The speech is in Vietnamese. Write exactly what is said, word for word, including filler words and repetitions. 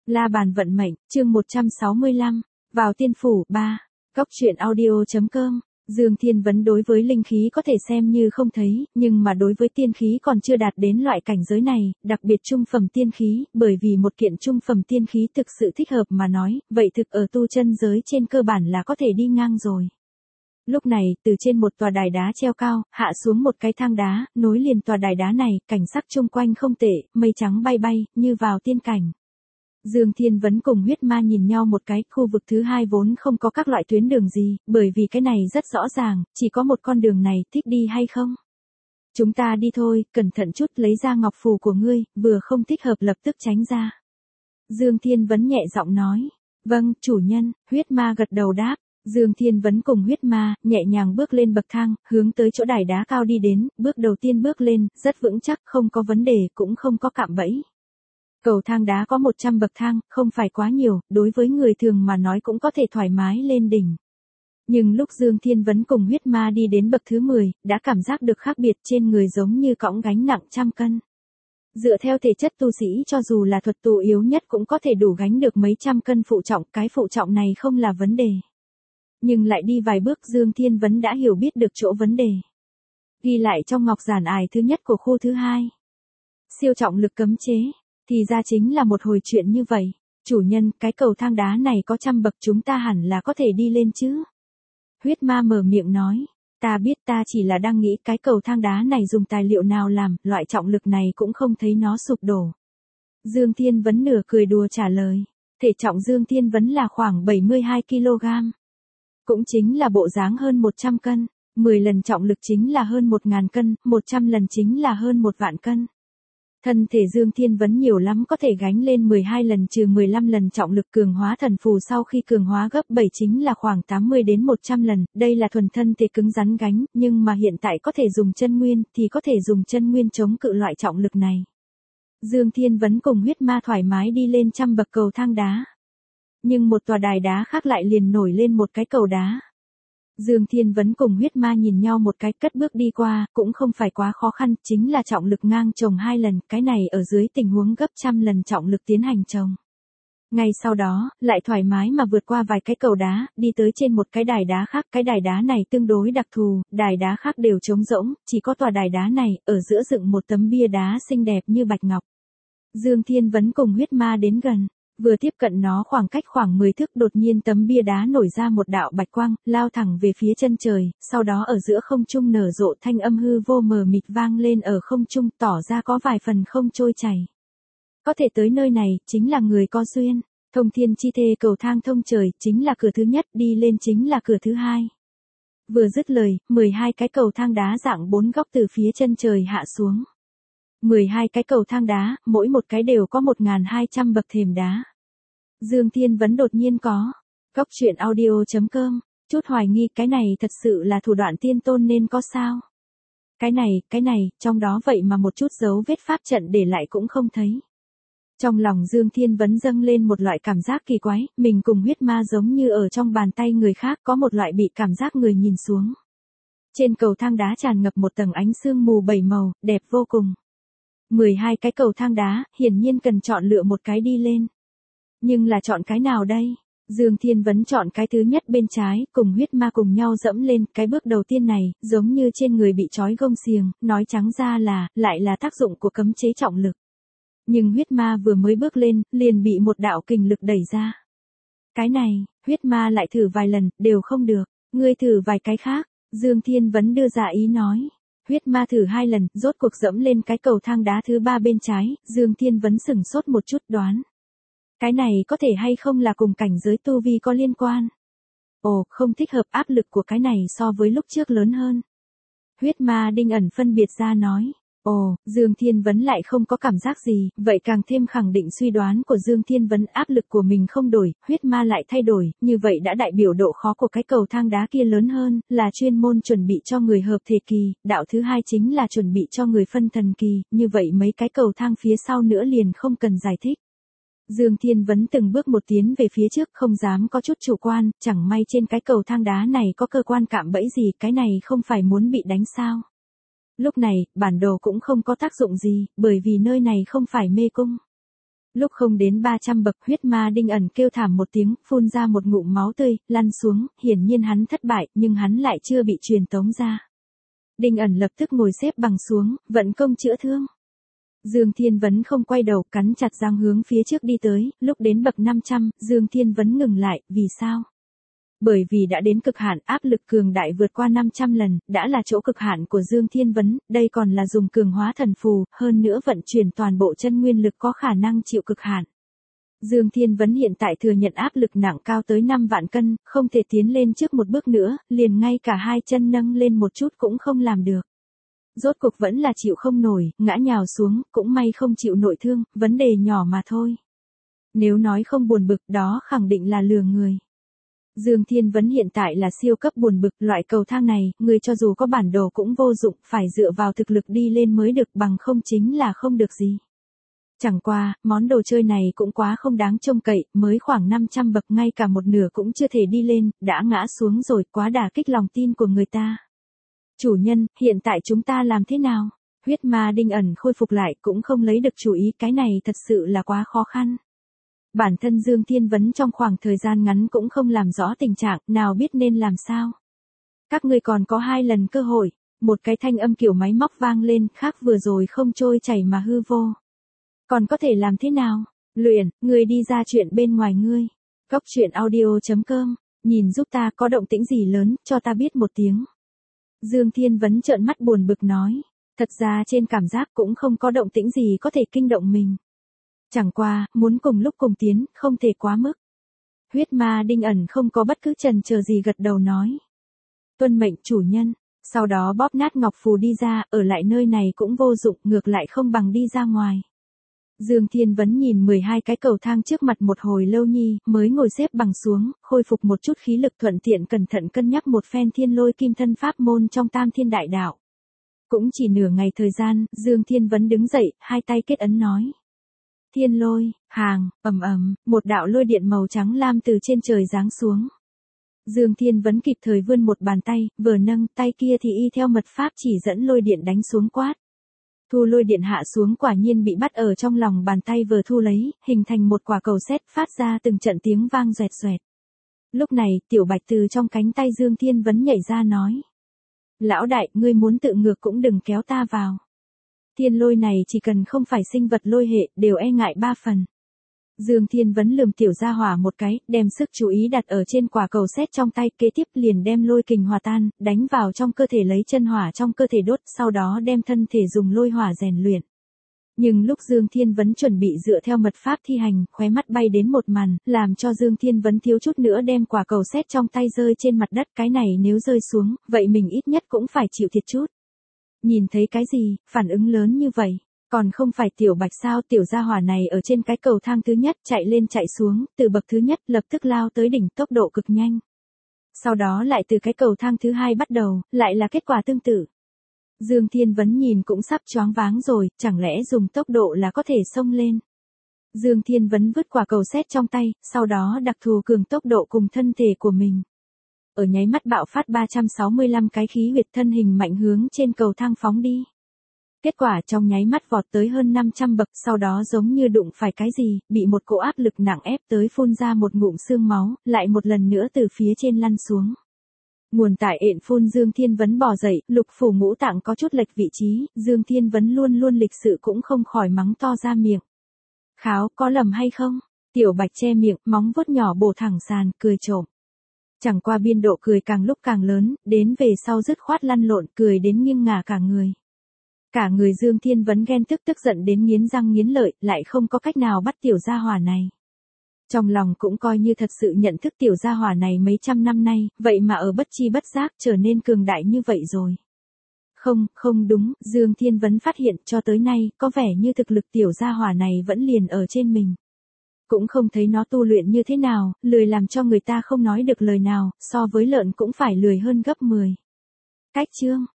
La bàn vận mệnh, chương một trăm sáu mươi lăm, vào tiên phủ, ba. Góc truyện audio.com. Dương Thiên Vấn đối với linh khí có thể xem như không thấy, nhưng mà đối với tiên khí còn chưa đạt đến loại cảnh giới này, đặc biệt trung phẩm tiên khí, bởi vì một kiện trung phẩm tiên khí thực sự thích hợp mà nói, vậy thực ở tu chân giới trên cơ bản là có thể đi ngang rồi. Lúc này, từ trên một tòa đài đá treo cao, hạ xuống một cái thang đá, nối liền tòa đài đá này, cảnh sắc chung quanh không tệ, mây trắng bay bay, như vào tiên cảnh. Dương Thiên Vấn cùng huyết ma nhìn nhau một cái, khu vực thứ hai vốn không có các loại tuyến đường gì, bởi vì cái này rất rõ ràng, chỉ có một con đường này, thích đi hay không? Chúng ta đi thôi, cẩn thận chút lấy ra ngọc phù của ngươi, vừa không thích hợp lập tức tránh ra. Dương Thiên Vấn nhẹ giọng nói, vâng, chủ nhân, huyết ma gật đầu đáp. Dương Thiên Vấn cùng huyết ma, nhẹ nhàng bước lên bậc thang, hướng tới chỗ đài đá cao đi đến, bước đầu tiên bước lên, rất vững chắc, không có vấn đề, cũng không có cạm bẫy. Cầu thang đá có một trăm bậc thang, không phải quá nhiều, đối với người thường mà nói cũng có thể thoải mái lên đỉnh. Nhưng lúc Dương Thiên Vấn cùng huyết ma đi đến bậc thứ mười, đã cảm giác được khác biệt trên người giống như cõng gánh nặng trăm cân. Dựa theo thể chất tu sĩ cho dù là thuật tù yếu nhất cũng có thể đủ gánh được mấy trăm cân phụ trọng, cái phụ trọng này không là vấn đề. Nhưng lại đi vài bước Dương Thiên Vấn đã hiểu biết được chỗ vấn đề. Ghi lại trong ngọc giản ải thứ nhất của khu thứ hai. Siêu trọng lực cấm chế. Thì ra chính là một hồi chuyện như vậy. Chủ nhân, cái cầu thang đá này có trăm bậc chúng ta hẳn là có thể đi lên chứ. Huyết ma mở miệng nói. Ta biết ta chỉ là đang nghĩ cái cầu thang đá này dùng tài liệu nào làm, loại trọng lực này cũng không thấy nó sụp đổ. Dương Thiên Vấn nửa cười đùa trả lời. Thể trọng Dương Thiên Vấn là khoảng bảy mươi hai ki lô gam. Cũng chính là bộ dáng hơn một trăm cân. mười lần trọng lực chính là hơn một nghìn cân, một trăm lần chính là hơn một vạn cân. Thân thể Dương Thiên Vấn nhiều lắm có thể gánh lên mười hai lần trừ mười lăm lần trọng lực cường hóa thần phù sau khi cường hóa gấp bảy chính là khoảng tám mươi đến một trăm lần, đây là thuần thân thể cứng rắn gánh, nhưng mà hiện tại có thể dùng chân nguyên thì có thể dùng chân nguyên chống cự loại trọng lực này. Dương Thiên Vấn cùng huyết ma thoải mái đi lên trăm bậc cầu thang đá. Nhưng một tòa đài đá khác lại liền nổi lên một cái cầu đá. Dương Thiên Vấn cùng huyết ma nhìn nhau một cái cất bước đi qua, cũng không phải quá khó khăn, chính là trọng lực ngang chồng hai lần, cái này ở dưới tình huống gấp trăm lần trọng lực tiến hành chồng. Ngay sau đó, lại thoải mái mà vượt qua vài cái cầu đá, đi tới trên một cái đài đá khác, cái đài đá này tương đối đặc thù, đài đá khác đều trống rỗng, chỉ có tòa đài đá này, ở giữa dựng một tấm bia đá xinh đẹp như bạch ngọc. Dương Thiên Vấn cùng huyết ma đến gần. Vừa tiếp cận nó khoảng cách khoảng mười thước đột nhiên tấm bia đá nổi ra một đạo bạch quang, lao thẳng về phía chân trời, sau đó ở giữa không trung nở rộ thanh âm hư vô mờ mịt vang lên ở không trung tỏ ra có vài phần không trôi chảy. Có thể tới nơi này, chính là người có duyên, thông thiên chi thê cầu thang thông trời, chính là cửa thứ nhất, đi lên chính là cửa thứ hai. Vừa dứt lời, mười hai cái cầu thang đá dạng bốn góc từ phía chân trời hạ xuống. mười hai cái cầu thang đá, mỗi một cái đều có một nghìn hai trăm bậc thềm đá. Dương Thiên Vấn đột nhiên có. Góc truyện audio.com. Chút hoài nghi cái này thật sự là thủ đoạn tiên tôn nên có sao? Cái này, cái này, trong đó vậy mà một chút dấu vết pháp trận để lại cũng không thấy. Trong lòng Dương Thiên Vấn dâng lên một loại cảm giác kỳ quái, mình cùng huyết ma giống như ở trong bàn tay người khác có một loại bị cảm giác người nhìn xuống. Trên cầu thang đá tràn ngập một tầng ánh sương mù bảy màu, đẹp vô cùng. mười hai cái cầu thang đá, hiển nhiên cần chọn lựa một cái đi lên. Nhưng là chọn cái nào đây? Dương Thiên Vấn chọn cái thứ nhất bên trái, cùng huyết ma cùng nhau dẫm lên, cái bước đầu tiên này, giống như trên người bị trói gông xiềng, nói trắng ra là, lại là tác dụng của cấm chế trọng lực. Nhưng huyết ma vừa mới bước lên, liền bị một đạo kình lực đẩy ra. Cái này, huyết ma lại thử vài lần, đều không được, ngươi thử vài cái khác, Dương Thiên Vấn đưa ra ý nói. Huyết ma thử hai lần, rốt cuộc dẫm lên cái cầu thang đá thứ ba bên trái, Dương Thiên Vấn sửng sốt một chút đoán. Cái này có thể hay không là cùng cảnh giới tu vi có liên quan? Ồ, không thích hợp, áp lực của cái này so với lúc trước lớn hơn. Huyết ma đinh ẩn phân biệt ra nói. Ồ, Dương Thiên Vấn lại không có cảm giác gì, vậy càng thêm khẳng định suy đoán của Dương Thiên Vấn áp lực của mình không đổi, huyết ma lại thay đổi, như vậy đã đại biểu độ khó của cái cầu thang đá kia lớn hơn, là chuyên môn chuẩn bị cho người hợp thể kỳ, đạo thứ hai chính là chuẩn bị cho người phân thần kỳ, như vậy mấy cái cầu thang phía sau nữa liền không cần giải thích. Dương Thiên Vấn từng bước một tiến về phía trước không dám có chút chủ quan, chẳng may trên cái cầu thang đá này có cơ quan cạm bẫy gì, cái này không phải muốn bị đánh sao. Lúc này, bản đồ cũng không có tác dụng gì, bởi vì nơi này không phải mê cung. Lúc không đến ba trăm bậc, huyết ma Đinh ẩn kêu thảm một tiếng, phun ra một ngụm máu tươi, lăn xuống, hiển nhiên hắn thất bại, nhưng hắn lại chưa bị truyền tống ra. Đinh ẩn lập tức ngồi xếp bằng xuống, vận công chữa thương. Dương Thiên Vấn không quay đầu, cắn chặt răng hướng phía trước đi tới, lúc đến bậc năm trăm, Dương Thiên Vấn ngừng lại, vì sao? Bởi vì đã đến cực hạn, áp lực cường đại vượt qua năm trăm lần, đã là chỗ cực hạn của Dương Thiên Vấn, đây còn là dùng cường hóa thần phù, hơn nữa vận chuyển toàn bộ chân nguyên lực có khả năng chịu cực hạn. Dương Thiên Vấn hiện tại thừa nhận áp lực nặng cao tới năm vạn cân, không thể tiến lên trước một bước nữa, liền ngay cả hai chân nâng lên một chút cũng không làm được. Rốt cuộc vẫn là chịu không nổi, ngã nhào xuống, cũng may không chịu nội thương, vấn đề nhỏ mà thôi. Nếu nói không buồn bực, đó khẳng định là lừa người. Dương Thiên Vấn hiện tại là siêu cấp buồn bực, loại cầu thang này, người cho dù có bản đồ cũng vô dụng, phải dựa vào thực lực đi lên mới được, bằng không chính là không được gì. Chẳng qua, món đồ chơi này cũng quá không đáng trông cậy, mới khoảng năm trăm bậc ngay cả một nửa cũng chưa thể đi lên, đã ngã xuống rồi, quá đả kích lòng tin của người ta. Chủ nhân, hiện tại chúng ta làm thế nào? Huyết ma Đinh ẩn khôi phục lại cũng không lấy được chủ ý, cái này thật sự là quá khó khăn. Bản thân Dương Thiên Vấn trong khoảng thời gian ngắn cũng không làm rõ tình trạng, nào biết nên làm sao. Các ngươi còn có hai lần cơ hội, một cái thanh âm kiểu máy móc vang lên, khác vừa rồi không trôi chảy mà hư vô. Còn có thể làm thế nào? Luyện, người đi ra chuyện bên ngoài ngươi. Góc chuyện audio chấm com, nhìn giúp ta, có động tĩnh gì lớn, cho ta biết một tiếng. Dương Thiên Vấn trợn mắt buồn bực nói, thật ra trên cảm giác cũng không có động tĩnh gì có thể kinh động mình. Chẳng qua, muốn cùng lúc cùng tiến, không thể quá mức. Huyết ma Đinh ẩn không có bất cứ chần chờ gì gật đầu nói. Tuân mệnh chủ nhân, sau đó bóp nát ngọc phù đi ra, ở lại nơi này cũng vô dụng, ngược lại không bằng đi ra ngoài. Dương Thiên Vấn nhìn mười hai cái cầu thang trước mặt một hồi lâu nhi, mới ngồi xếp bằng xuống, khôi phục một chút khí lực, thuận tiện cẩn thận cân nhắc một phen thiên lôi kim thân pháp môn trong tam thiên đại đạo. Cũng chỉ nửa ngày thời gian, Dương Thiên Vấn đứng dậy, hai tay kết ấn nói. Thiên lôi, hàng, ầm ầm, một đạo lôi điện màu trắng lam từ trên trời giáng xuống. Dương Thiên Vấn kịp thời vươn một bàn tay, vừa nâng tay kia thì y theo mật pháp chỉ dẫn lôi điện đánh xuống quát. Thu lôi điện hạ xuống, quả nhiên bị bắt ở trong lòng bàn tay vừa thu lấy, hình thành một quả cầu sét phát ra từng trận tiếng vang xoẹt xoẹt. Lúc này, Tiểu Bạch từ trong cánh tay Dương Thiên Vấn nhảy ra nói. Lão đại, ngươi muốn tự ngược cũng đừng kéo ta vào. Thiên lôi này chỉ cần không phải sinh vật lôi hệ, đều e ngại ba phần. Dương Thiên Vấn lườm tiểu gia hỏa một cái, đem sức chú ý đặt ở trên quả cầu sét trong tay, kế tiếp liền đem lôi kình hòa tan, đánh vào trong cơ thể lấy chân hỏa trong cơ thể đốt, sau đó đem thân thể dùng lôi hỏa rèn luyện. Nhưng lúc Dương Thiên Vấn chuẩn bị dựa theo mật pháp thi hành, khóe mắt bay đến một màn, làm cho Dương Thiên Vấn thiếu chút nữa đem quả cầu sét trong tay rơi trên mặt đất, cái này nếu rơi xuống, vậy mình ít nhất cũng phải chịu thiệt chút. Nhìn thấy cái gì, phản ứng lớn như vậy, còn không phải Tiểu Bạch sao? Tiểu gia hỏa này ở trên cái cầu thang thứ nhất chạy lên chạy xuống, từ bậc thứ nhất lập tức lao tới đỉnh, tốc độ cực nhanh. Sau đó lại từ cái cầu thang thứ hai bắt đầu, lại là kết quả tương tự. Dương Thiên Vấn nhìn cũng sắp choáng váng rồi, chẳng lẽ dùng tốc độ là có thể xông lên. Dương Thiên Vấn vứt quả cầu sét trong tay, sau đó đặc thù cường tốc độ cùng thân thể của mình. Ở nháy mắt bạo phát ba trăm sáu mươi lăm cái khí huyệt, thân hình mạnh hướng trên cầu thang phóng đi. Kết quả trong nháy mắt vọt tới hơn năm trăm bậc, sau đó giống như đụng phải cái gì, bị một cỗ áp lực nặng ép tới, phun ra một ngụm xương máu, lại một lần nữa từ phía trên lăn xuống. Nguồn tại ện phun. Dương Thiên Vấn bò dậy, lục phủ ngũ tạng có chút lệch vị trí, Dương Thiên Vấn luôn luôn lịch sự cũng không khỏi mắng to ra miệng. Kháo, có lầm hay không? Tiểu Bạch che miệng, móng vuốt nhỏ bổ thẳng sàn, cười trộm. Chẳng qua biên độ cười càng lúc càng lớn, đến về sau dứt khoát lăn lộn, cười đến nghiêng ngả cả người. Cả người Dương Thiên Vấn ghen tức tức giận đến nghiến răng nghiến lợi, lại không có cách nào bắt tiểu gia hỏa này. Trong lòng cũng coi như thật sự nhận thức tiểu gia hỏa này mấy trăm năm nay, vậy mà ở bất chi bất giác trở nên cường đại như vậy rồi. Không, không đúng, Dương Thiên Vấn phát hiện cho tới nay, có vẻ như thực lực tiểu gia hỏa này vẫn liền ở trên mình. Cũng không thấy nó tu luyện như thế nào, lười làm cho người ta không nói được lời nào, so với lợn cũng phải lười hơn gấp mười. Cách chương